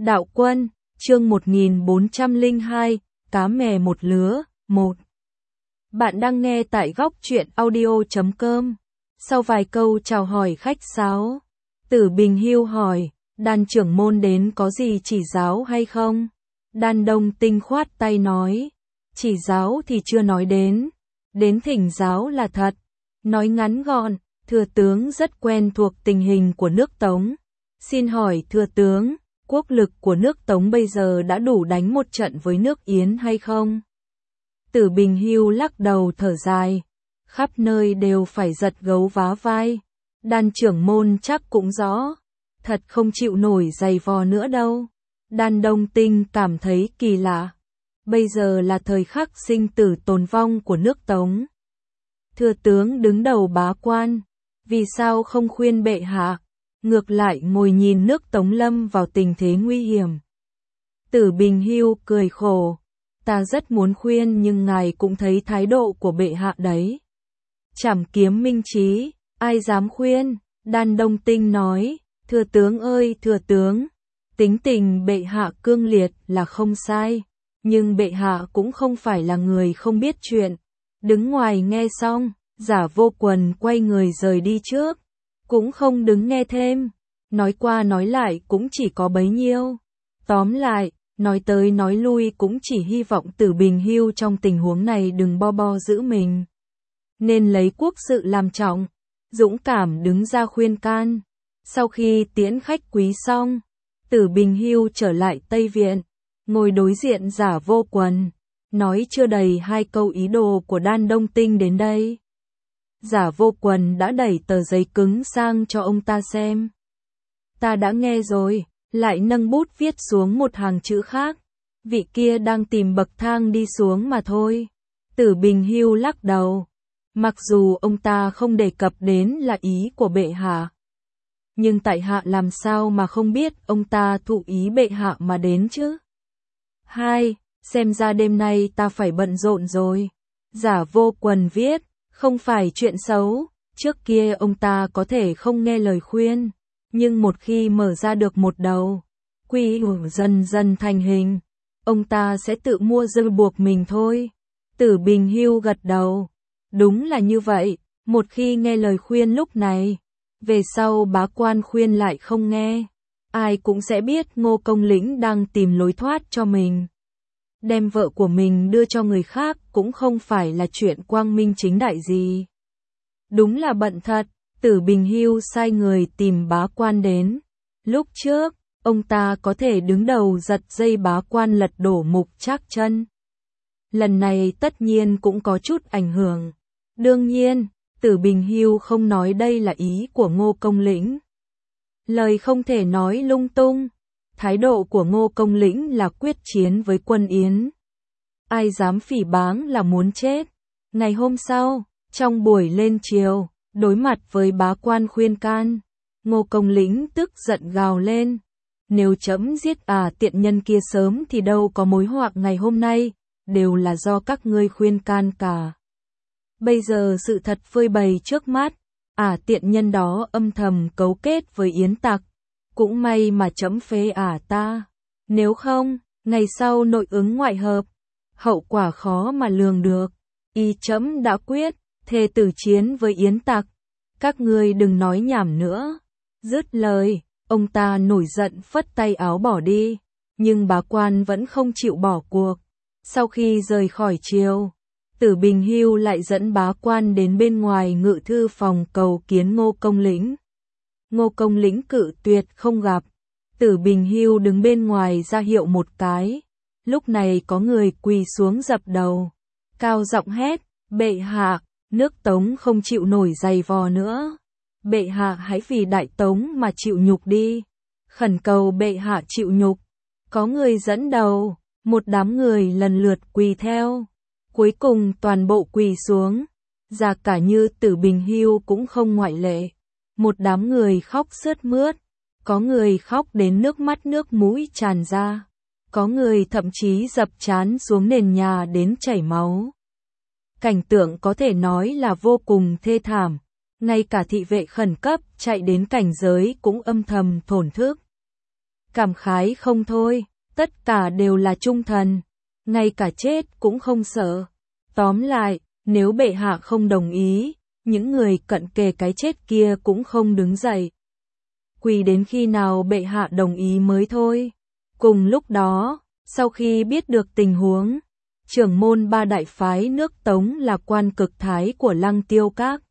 Đạo Quân, chương 1402, cá mè một lứa, 1. Bạn đang nghe tại góc truyện audio.com. Sau vài câu chào hỏi khách sáo, Tử Bình Hưu hỏi, Đan trưởng môn đến có gì chỉ giáo hay không? Đan Đông Tinh khoát tay nói, chỉ giáo thì chưa nói đến thỉnh giáo là thật. Nói ngắn gọn, thừa tướng rất quen thuộc tình hình của nước Tống. Xin hỏi thừa tướng, quốc lực của nước Tống bây giờ đã đủ đánh một trận với nước Yến hay không? Tử Bình Hưu lắc đầu thở dài, khắp nơi đều phải giật gấu vá vai. Đan trưởng môn chắc cũng rõ, thật không chịu nổi giày vò nữa đâu. Đan Đông Tinh cảm thấy kỳ lạ. Bây giờ là thời khắc sinh tử tồn vong của nước Tống. Thừa tướng đứng đầu bá quan, vì sao không khuyên bệ hạ, ngược lại ngồi nhìn nước Tống lâm vào tình thế nguy hiểm? Tử Bình Hưu cười khổ, ta rất muốn khuyên nhưng ngài cũng thấy thái độ của bệ hạ đấy. Trảm kiếm minh trí, ai dám khuyên? Đan Đông Tinh nói, thừa tướng ơi thừa tướng, tính tình bệ hạ cương liệt là không sai, nhưng bệ hạ cũng không phải là người không biết chuyện. Đứng ngoài nghe xong, Giả Vô Quần quay người rời đi trước, cũng không đứng nghe thêm, nói qua nói lại cũng chỉ có bấy nhiêu. Tóm lại, nói tới nói lui cũng chỉ hy vọng Tử Bình Hưu trong tình huống này đừng bo giữ mình, nên lấy quốc sự làm trọng, dũng cảm đứng ra khuyên can. Sau khi tiễn khách quý xong, Tử Bình Hưu trở lại Tây Viện, ngồi đối diện Giả Vô Quần, nói chưa đầy 2 câu ý đồ của Đan Đông Tinh đến đây. Giả Vô Quần đã đẩy tờ giấy cứng sang cho ông ta xem. Ta đã nghe rồi, lại nâng bút viết xuống một hàng chữ khác. Vị kia đang tìm bậc thang đi xuống mà thôi. Tử Bình Hưu lắc đầu. Mặc dù ông ta không đề cập đến là ý của bệ hạ, nhưng tại hạ làm sao mà không biết ông ta thụ ý bệ hạ mà đến chứ? 2. Xem ra đêm nay ta phải bận rộn rồi. Giả Vô Quần viết, không phải chuyện xấu, trước kia ông ta có thể không nghe lời khuyên, nhưng một khi mở ra được một đầu, quy ủ dần dần thành hình, ông ta sẽ tự mua dây buộc mình thôi. Tử Bình Hưu gật đầu, đúng là như vậy, một khi nghe lời khuyên lúc này, về sau bá quan khuyên lại không nghe, ai cũng sẽ biết Ngô Công Lĩnh đang tìm lối thoát cho mình. Đem vợ của mình đưa cho người khác cũng không phải là chuyện quang minh chính đại gì. Đúng là bận thật. Tử Bình Hưu sai người tìm bá quan đến. Lúc trước, ông ta có thể đứng đầu giật dây bá quan lật đổ Mục Trác Chân. Lần này tất nhiên cũng có chút ảnh hưởng. Đương nhiên, Tử Bình Hưu không nói đây là ý của Ngô Công Lĩnh. Lời không thể nói lung tung. Thái độ của Ngô Công Lĩnh là quyết chiến với quân Yến. Ai dám phỉ báng là muốn chết. Ngày hôm sau, trong buổi lên triều, đối mặt với bá quan khuyên can, Ngô Công Lĩnh tức giận gào lên. Nếu chấm giết tiện nhân kia sớm thì đâu có mối họa ngày hôm nay, đều là do các ngươi khuyên can cả. Bây giờ sự thật phơi bày trước mắt, tiện nhân đó âm thầm cấu kết với Yến tặc. Cũng may mà chấm phế ta. Nếu không, ngày sau nội ứng ngoại hợp, hậu quả khó mà lường được. Y chấm đã quyết, thề tử chiến với Yến tặc. Các ngươi đừng nói nhảm nữa. Dứt lời, ông ta nổi giận phất tay áo bỏ đi. Nhưng bá quan vẫn không chịu bỏ cuộc. Sau khi rời khỏi triều, Tử Bình Hưu lại dẫn bá quan đến bên ngoài ngự thư phòng cầu kiến Ngô Công Lĩnh. Ngô Công Lĩnh cự tuyệt không gặp. Tử Bình Hưu đứng bên ngoài ra hiệu một cái. Lúc này có người quỳ xuống dập đầu, cao giọng hét, bệ hạ, nước Tống không chịu nổi giày vò nữa. Bệ hạ hãy vì Đại Tống mà chịu nhục đi. Khẩn cầu bệ hạ chịu nhục. Có người dẫn đầu, một đám người lần lượt quỳ theo. Cuối cùng toàn bộ quỳ xuống. Già cả như Tử Bình Hưu cũng không ngoại lệ. Một đám người khóc sướt mướt, có người khóc đến nước mắt nước mũi tràn ra, có người thậm chí dập trán xuống nền nhà đến chảy máu. Cảnh tượng có thể nói là vô cùng thê thảm, ngay cả thị vệ khẩn cấp chạy đến cảnh giới cũng âm thầm thổn thức. cảm khái không thôi, tất cả đều là trung thần, ngay cả chết cũng không sợ. Tóm lại, nếu bệ hạ không đồng ý, những người cận kề cái chết kia cũng không đứng dậy. Quỳ đến khi nào bệ hạ đồng ý mới thôi. Cùng lúc đó, sau khi biết được tình huống, trưởng môn ba đại phái nước Tống là quan cực thái của Lăng Tiêu Các,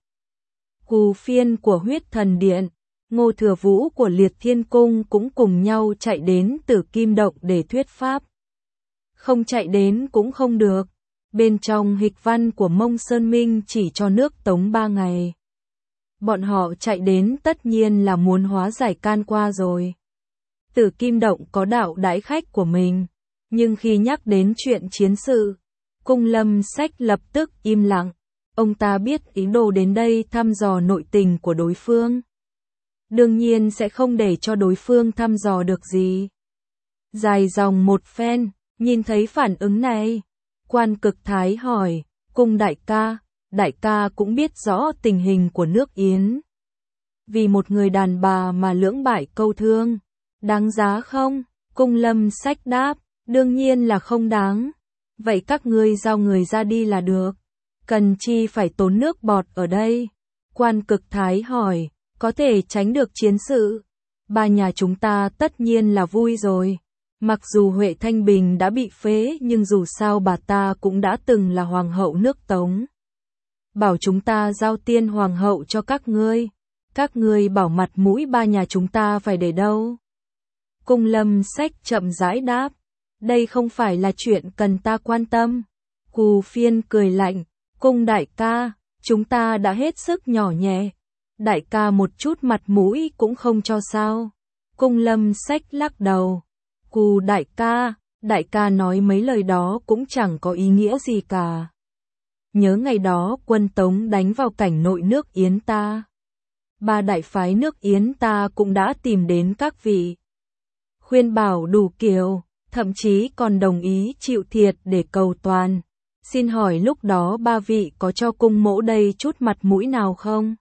Cù Phiên của Huyết Thần Điện, Ngô Thừa Vũ của Liệt Thiên Cung cũng cùng nhau chạy đến Tử Kim Động để thuyết pháp. Không chạy đến cũng không được. Bên trong hịch văn của Mông Sơn Minh chỉ cho nước Tống 3 ngày. Bọn họ chạy đến tất nhiên là muốn hóa giải can qua rồi. Tử Kim Động có đạo đãi khách của mình, nhưng khi nhắc đến chuyện chiến sự, Cung Lâm Sách lập tức im lặng. Ông ta biết ý đồ đến đây thăm dò nội tình của đối phương. Đương nhiên sẽ không để cho đối phương thăm dò được gì. Dài dòng một phen, nhìn thấy phản ứng này, quan cực thái hỏi, Cung đại ca cũng biết rõ tình hình của nước Yến. Vì một người đàn bà mà lưỡng bại câu thương, đáng giá không? Cung Lâm Sách đáp, đương nhiên là không đáng. Vậy các ngươi giao người ra đi là được. Cần chi phải tốn nước bọt ở đây? Quan cực thái hỏi, có thể tránh được chiến sự. Ba nhà chúng ta tất nhiên là vui rồi. Mặc dù Huệ Thanh Bình đã bị phế nhưng dù sao bà ta cũng đã từng là hoàng hậu nước Tống. Bảo chúng ta giao tiên hoàng hậu cho các ngươi bảo mặt mũi ba nhà chúng ta phải để đâu? Cung Lâm Sách chậm rãi đáp, đây không phải là chuyện cần ta quan tâm. Cù Phiên cười lạnh, Cung đại ca, chúng ta đã hết sức nhỏ nhẹ. Đại ca một chút mặt mũi cũng không cho sao? Cung Lâm Sách lắc đầu. Cù đại ca nói mấy lời đó cũng chẳng có ý nghĩa gì cả. Nhớ ngày đó quân Tống đánh vào cảnh nội nước Yến ta. Ba đại phái nước Yến ta cũng đã tìm đến các vị. Khuyên bảo đủ kiểu, thậm chí còn đồng ý chịu thiệt để cầu toàn. Xin hỏi lúc đó ba vị có cho cung mẫu đây chút mặt mũi nào không?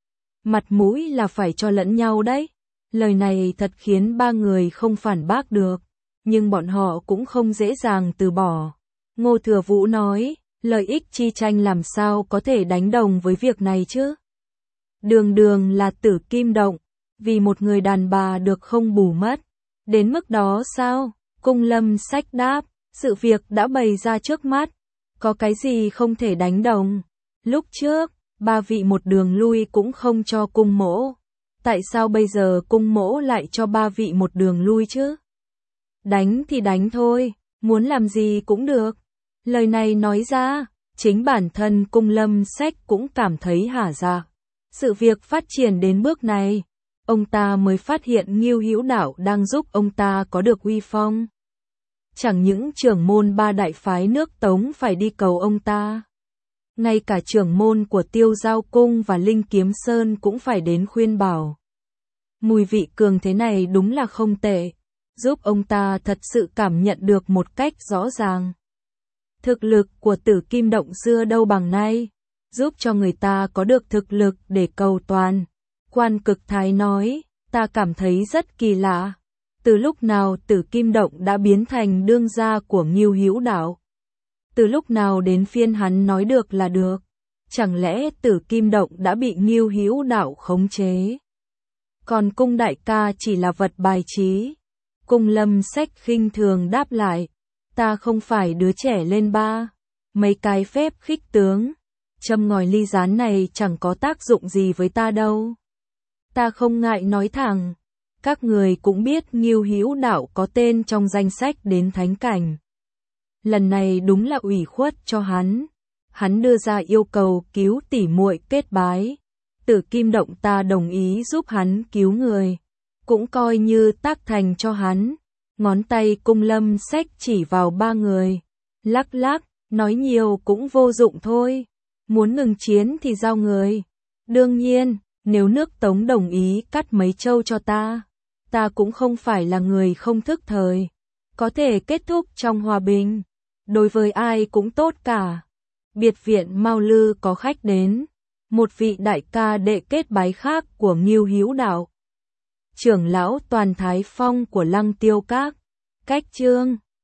Mặt mũi là phải cho lẫn nhau đấy. Lời này thật khiến ba người không phản bác được, nhưng bọn họ cũng không dễ dàng từ bỏ. Ngô Thừa Vũ nói, lợi ích chi tranh làm sao có thể đánh đồng với việc này chứ? Đường đường là Tử Kim Động, vì một người đàn bà được không bù mất. Đến mức đó sao? Cung Lâm Sách đáp, sự việc đã bày ra trước mắt, có cái gì không thể đánh đồng. Lúc trước, ba vị một đường lui cũng không cho cung mỗ. Tại sao bây giờ cung mỗ lại cho ba vị một đường lui chứ? Đánh thì đánh thôi, muốn làm gì cũng được. Lời này nói ra, chính bản thân Cung Lâm Sách cũng cảm thấy hả dạ. Sự việc phát triển đến bước này, ông ta mới phát hiện Ngưu Hữu Đạo đang giúp ông ta có được uy phong. Chẳng những trưởng môn ba đại phái nước Tống phải đi cầu ông ta, ngay cả trưởng môn của Tiêu Giao Cung và Linh Kiếm Sơn cũng phải đến khuyên bảo. Mùi vị cường thế này đúng là không tệ, giúp ông ta thật sự cảm nhận được một cách rõ ràng. Thực lực của Tử Kim Động xưa đâu bằng nay, giúp cho người ta có được thực lực để cầu toàn. Quan cực thái nói, ta cảm thấy rất kỳ lạ. Từ lúc nào Tử Kim Động đã biến thành đương gia của Ngưu Hữu Đạo? Từ lúc nào đến phiên hắn nói được là được? Chẳng lẽ Tử Kim Động đã bị Ngưu Hữu Đạo khống chế? Còn Cung đại ca chỉ là vật bài trí. Cung Lâm Sách khinh thường đáp lại, ta không phải đứa trẻ lên ba. Mấy cái phép khích tướng, châm ngòi ly gián này chẳng có tác dụng gì với ta đâu. Ta không ngại nói thẳng, các người cũng biết Ngưu Hữu Đạo có tên trong danh sách đến thánh cảnh. Lần này đúng là ủy khuất cho hắn. Hắn đưa ra yêu cầu cứu tỉ muội kết bái. Tử Kim Động ta đồng ý giúp hắn cứu người, cũng coi như tác thành cho hắn. Ngón tay Cung Lâm Sách chỉ vào ba người, lắc lắc, nói nhiều cũng vô dụng thôi. Muốn ngừng chiến thì giao người. Đương nhiên, nếu nước Tống đồng ý cắt mấy châu cho ta cũng không phải là người không thức thời. Có thể kết thúc trong hòa bình, đối với ai cũng tốt cả. Biệt viện Mao Lư có khách đến, một vị đại ca đệ kết bái khác của Ngưu Hữu Đạo. trưởng lão Toàn Thái Phong của Lăng Tiêu Các. Cách chương